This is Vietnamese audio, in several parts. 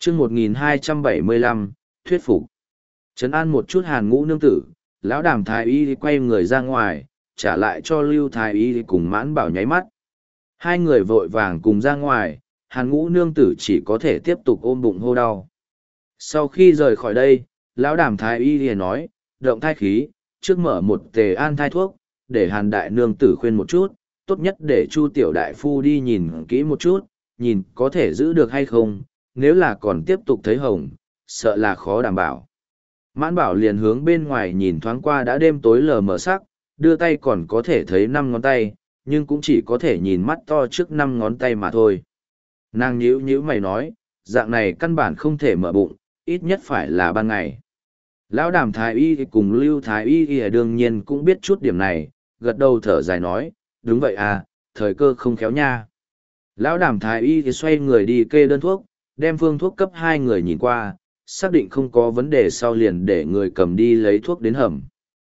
chương 1275, thuyết phục. Trấn an một chút Hàn Ngũ nương tử, lão Đàm thái y quay người ra ngoài, trả lại cho Lưu thái y cùng Mãn Bảo nháy mắt. Hai người vội vàng cùng ra ngoài, Hàn Ngũ nương tử chỉ có thể tiếp tục ôm bụng hô đau. Sau khi rời khỏi đây, lão Đàm thái y liền nói, động thai khí, trước mở một tề an thai thuốc, để Hàn đại nương tử khuyên một chút, tốt nhất để Chu tiểu đại phu đi nhìn kỹ một chút, nhìn có thể giữ được hay không, nếu là còn tiếp tục thấy hồng, sợ là khó đảm bảo. Mãn Bảo liền hướng bên ngoài nhìn thoáng qua đã đêm tối lờ mờ sắc, đưa tay còn có thể thấy 5 ngón tay, nhưng cũng chỉ có thể nhìn mắt to trước 5 ngón tay mà thôi. Nàng nhíu nhíu mày nói, dạng này căn bản không thể mở bụng, ít nhất phải là ban ngày. Lão Đàm thái y cùng Lưu thái y đương nhiên cũng biết chút điểm này, gật đầu thở dài nói, đúng vậy à, thời cơ không khéo nha. Lão Đàm thái y xoay người đi kê đơn thuốc, đem phương thuốc cấp 2 người nhìn qua, xác định không có vấn đề sau liền để người cầm đi lấy thuốc đến hầm.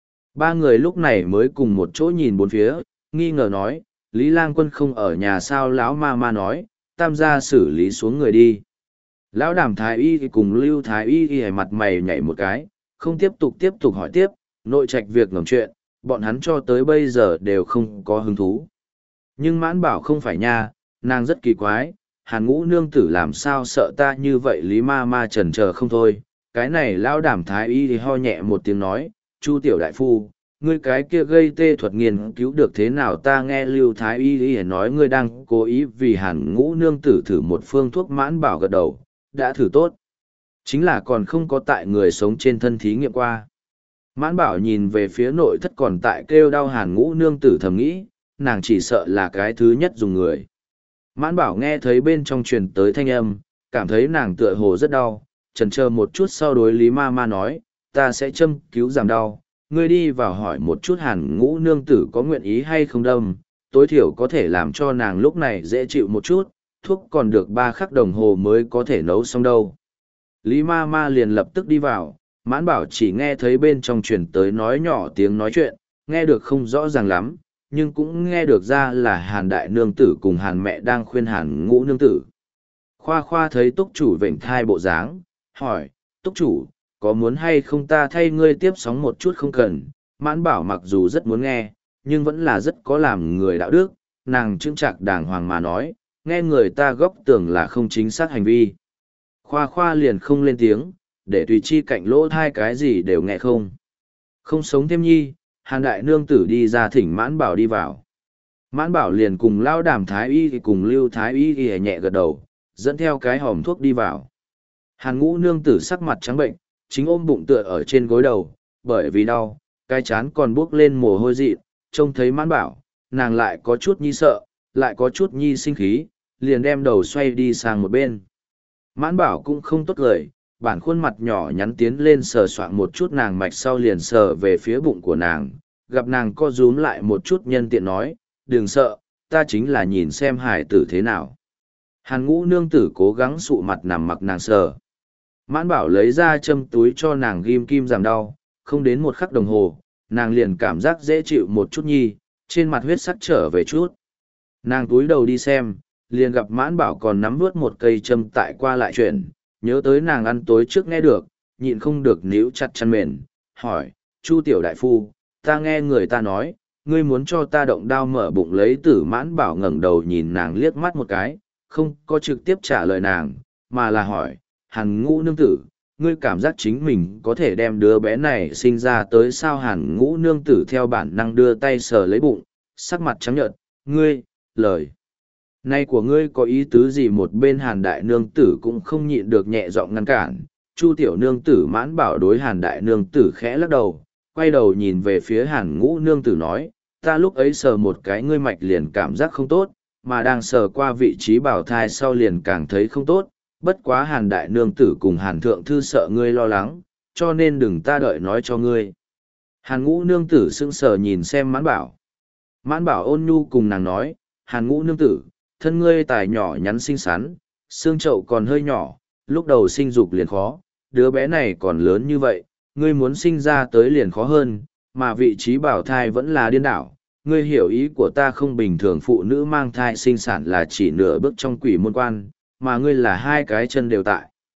3 người lúc này mới cùng một chỗ nhìn bốn phía, nghi ngờ nói, Lý Lang Quân không ở nhà sao? Lão ma ma nói, tam gia xử lý xuống người đi. Lão Đàm thái y cùng Lưu thái y mặt mày nhảy một cái, không tiếp tục hỏi tiếp, nội trạch việc ngầm chuyện, bọn hắn cho tới bây giờ đều không có hứng thú. Nhưng Mãn Bảo không phải nha, nàng rất kỳ quái, Hàn Ngũ nương tử làm sao sợ ta như vậy? Lý ma ma chần chờ không thôi. Cái này Lão Đàm thái y thì ho nhẹ một tiếng nói, Chu tiểu đại phu, ngươi cái kia gây tê thuật nghiên cứu được thế nào? Ta nghe Lưu thái y nói ngươi đang cố ý vì Hàn Ngũ nương tử thử một phương thuốc. Mãn Bảo gật đầu, đã thử tốt, chính là còn không có tại người sống trên thân thí nghiệm qua. Mãn Bảo nhìn về phía nội thất còn tại kêu đau Hàn Ngũ nương tử, thầm nghĩ, nàng chỉ sợ là cái thứ nhất dùng người. Mãn Bảo nghe thấy bên trong truyền tới thanh âm, cảm thấy nàng tựa hồ rất đau, chần chờ một chút sau đối Lý ma ma nói, ta sẽ châm cứu giảm đau, ngươi đi vào hỏi một chút Hàn Ngũ nương tử có nguyện ý hay không đâm, tối thiểu có thể làm cho nàng lúc này dễ chịu một chút, thuốc còn được 3 khắc đồng hồ mới có thể nấu xong đâu. Lý ma ma liền lập tức đi vào, Mãn Bảo chỉ nghe thấy bên trong truyền tới nói nhỏ tiếng nói chuyện, nghe được không rõ ràng lắm, nhưng cũng nghe được ra là Hàn đại nương tử cùng Hàn mẹ đang khuyên Hàn Ngũ nương tử. Khoa khoa thấy túc chủ vểnh thai bộ dáng, hỏi, túc chủ, có muốn hay không ta thay ngươi tiếp sóng một chút? Không cần. Mãn Bảo mặc dù rất muốn nghe, nhưng vẫn là rất có làm người đạo đức, nàng chững chạc đàng hoàng mà nói, nghe người ta góc tưởng là không chính xác hành vi. Khoa khoa liền không lên tiếng, để tùy chi cạnh lỗ thai cái gì đều nghe không. Không sống thêm nhi, Hàn đại nương tử đi ra thỉnh Mãn Bảo đi vào. Mãn Bảo liền cùng Lão Đàm thái y cùng Lưu thái y nhẹ gật đầu, dẫn theo cái hòm thuốc đi vào. Hàn Ngũ nương tử sắc mặt trắng bệnh, chính ôm bụng tựa ở trên gối đầu, bởi vì đau, cái chán còn buốc lên mồ hôi dị, trông thấy Mãn Bảo, nàng lại có chút nhi sợ, lại có chút nhi sinh khí, liền đem đầu xoay đi sang một bên. Mãn Bảo cũng không tốt lời, bản khuôn mặt nhỏ nhắn tiến lên sờ soạng một chút nàng mạch sau liền sờ về phía bụng của nàng, gặp nàng co rúm lại một chút nhân tiện nói, đừng sợ, ta chính là nhìn xem hải tử thế nào. Hàn Ngũ nương tử cố gắng sụ mặt nằm mặc nàng sờ. Mãn Bảo lấy ra châm túi cho nàng ghim kim giảm đau, không đến 1 khắc đồng hồ, nàng liền cảm giác dễ chịu một chút nhi, trên mặt huyết sắc trở về chút. Nàng túi đầu đi xem, liền gặp Mãn Bảo còn nắm vớt một cây châm tại qua lại chuyện, nhớ tới nàng ăn tối trước nghe được, nhịn không được níu chặt chăn mền, hỏi, Chu tiểu đại phu, ta nghe người ta nói, ngươi muốn cho ta động đao mở bụng lấy tử? Mãn Bảo ngẩng đầu nhìn nàng liếc mắt một cái, không có trực tiếp trả lời nàng, mà là hỏi, Hàn Ngũ nương tử, ngươi cảm giác chính mình có thể đem đứa bé này sinh ra tới sao? Hàn Ngũ nương tử theo bản năng đưa tay sờ lấy bụng, sắc mặt trắng nhợt, ngươi, lời này của ngươi có ý tứ gì? Một bên Hàn đại nương tử cũng không nhịn được nhẹ giọng ngăn cản. Chu tiểu nương tử Mãn Bảo đối Hàn đại nương tử khẽ lắc đầu, quay đầu nhìn về phía Hàn Ngũ nương tử nói, ta lúc ấy sờ một cái ngươi mạch liền cảm giác không tốt, mà đang sờ qua vị trí bào thai sau liền càng thấy không tốt, bất quá Hàn đại nương tử cùng Hàn thượng thư sợ ngươi lo lắng, cho nên đừng ta đợi nói cho ngươi. Hàn Ngũ nương tử sững sờ nhìn xem Mãn Bảo. Mãn Bảo ôn nhu cùng nàng nói, Hàn Ngũ nương tử, thân ngươi tài nhỏ nhắn xinh xắn, xương chậu còn hơi nhỏ, lúc đầu sinh dục liền khó, đứa bé này còn lớn như vậy, ngươi muốn sinh ra tới liền khó hơn, mà vị trí bảo thai vẫn là điên đảo. Ngươi hiểu ý của ta không? Bình thường phụ nữ mang thai sinh sản là chỉ nửa bước trong quỷ môn quan, mà ngươi là 2 cái chân đều tại.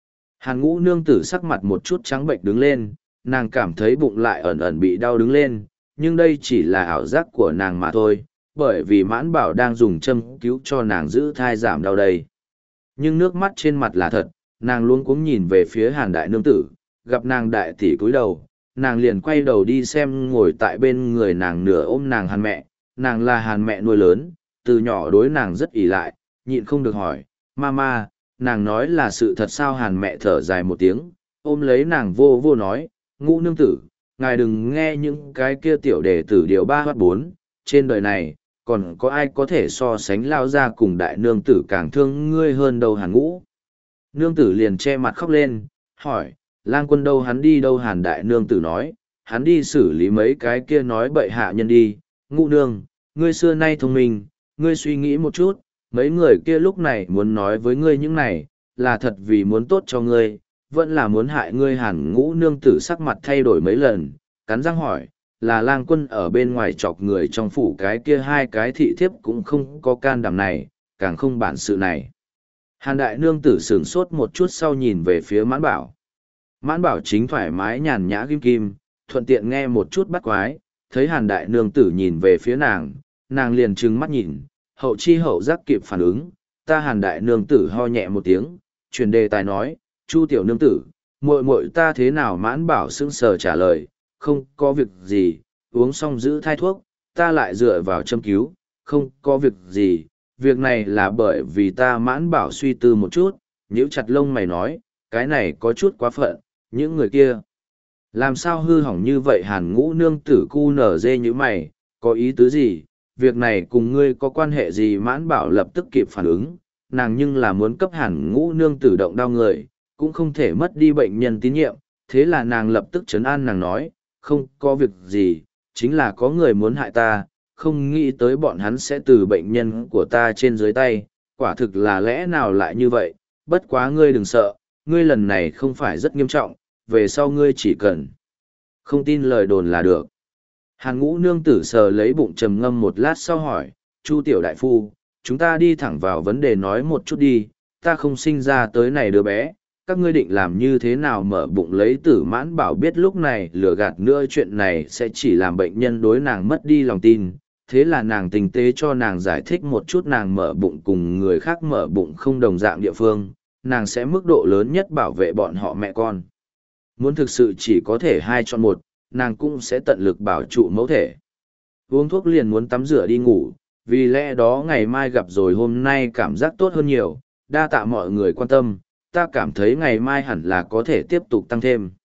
Hàn Ngũ nương tử sắc mặt một chút trắng bệnh đứng lên, nàng cảm thấy bụng lại ẩn ẩn bị đau đứng lên, nhưng đây chỉ là ảo giác của nàng mà thôi, bởi vì Mãn Bảo đang dùng châm cứu cho nàng giữ thai giảm đau đây. Nhưng nước mắt trên mặt là thật, nàng luống cuống nhìn về phía Hàn đại nương tử, gặp nàng đại tỷ cúi đầu, nàng liền quay đầu đi xem ngồi tại bên người nàng nửa ôm nàng Hàn mẹ, nàng là Hàn mẹ nuôi lớn, từ nhỏ đối nàng rất ỷ lại, nhịn không được hỏi, mama, nàng nói là sự thật sao? Hàn mẹ thở dài một tiếng, ôm lấy nàng vô vô nói, Ngũ nương tử, ngài đừng nghe những cái kia tiểu đề tử điều 3 hoặc 4, trên đời này, còn có ai có thể so sánh lao ra cùng đại nương tử càng thương ngươi hơn đâu? Hàn Ngũ nương tử liền che mặt khóc lên, hỏi, lang quân đâu, hắn đi đâu? Hàn đại nương tử nói, hắn đi xử lý mấy cái kia nói bậy hạ nhân đi. Ngũ nương, ngươi xưa nay thông minh, ngươi suy nghĩ một chút, mấy người kia lúc này muốn nói với ngươi những này, là thật vì muốn tốt cho ngươi, vẫn là muốn hại ngươi? Hàn Ngũ nương tử sắc mặt thay đổi mấy lần, cắn răng hỏi, là lang quân ở bên ngoài chọc người trong phủ cái kia hai cái thị thiếp cũng không có can đảm này, càng không bản sự này. Hàn đại nương tử sửng sốt một chút sau nhìn về phía Mãn Bảo. Mãn Bảo chính thoải mái nhàn nhã kim kim, thuận tiện nghe một chút bắt quái, thấy Hàn đại nương tử nhìn về phía nàng, nàng liền trừng mắt nhìn, hậu chi hậu giác kịp phản ứng, ta Hàn đại nương tử ho nhẹ một tiếng, chuyển đề tài nói, Chu tiểu nương tử, muội muội ta thế nào? Mãn Bảo sững sờ trả lời, không có việc gì, uống xong giữ thai thuốc, ta lại dựa vào châm cứu, không có việc gì, việc này là bởi vì ta. Mãn Bảo suy tư một chút, nhíu chặt lông mày nói, cái này có chút quá phận, những người kia làm sao hư hỏng như vậy? Hàn Ngũ nương tử cu nở dê như mày, có ý tứ gì, việc này cùng ngươi có quan hệ gì? Mãn Bảo lập tức kịp phản ứng, nàng nhưng là muốn cấp Hàn Ngũ nương tử động đau người, cũng không thể mất đi bệnh nhân tín nhiệm, thế là nàng lập tức trấn an nàng nói, không có việc gì, chính là có người muốn hại ta, không nghĩ tới bọn hắn sẽ từ bệnh nhân của ta trên dưới tay, quả thực là lẽ nào lại như vậy, bất quá ngươi đừng sợ, ngươi lần này không phải rất nghiêm trọng, về sau ngươi chỉ cần không tin lời đồn là được. Hàn Ngũ nương tử sờ lấy bụng trầm ngâm một lát sau hỏi, Chu tiểu đại phu, chúng ta đi thẳng vào vấn đề nói một chút đi, ta không sinh ra tới này đứa bé, các ngươi định làm như thế nào mở bụng lấy tử? Mãn Bảo biết lúc này lừa gạt nữa chuyện này sẽ chỉ làm bệnh nhân đối nàng mất đi lòng tin, thế là nàng tinh tế cho nàng giải thích một chút nàng mở bụng cùng người khác mở bụng không đồng dạng địa phương, nàng sẽ mức độ lớn nhất bảo vệ bọn họ mẹ con. Muốn thực sự chỉ có thể 2 chọn 1, nàng cũng sẽ tận lực bảo trụ mẫu thể. Uống thuốc liền muốn tắm rửa đi ngủ, vì lẽ đó ngày mai gặp rồi hôm nay cảm giác tốt hơn nhiều, đa tạ mọi người quan tâm, ta cảm thấy ngày mai hẳn là có thể tiếp tục tăng thêm.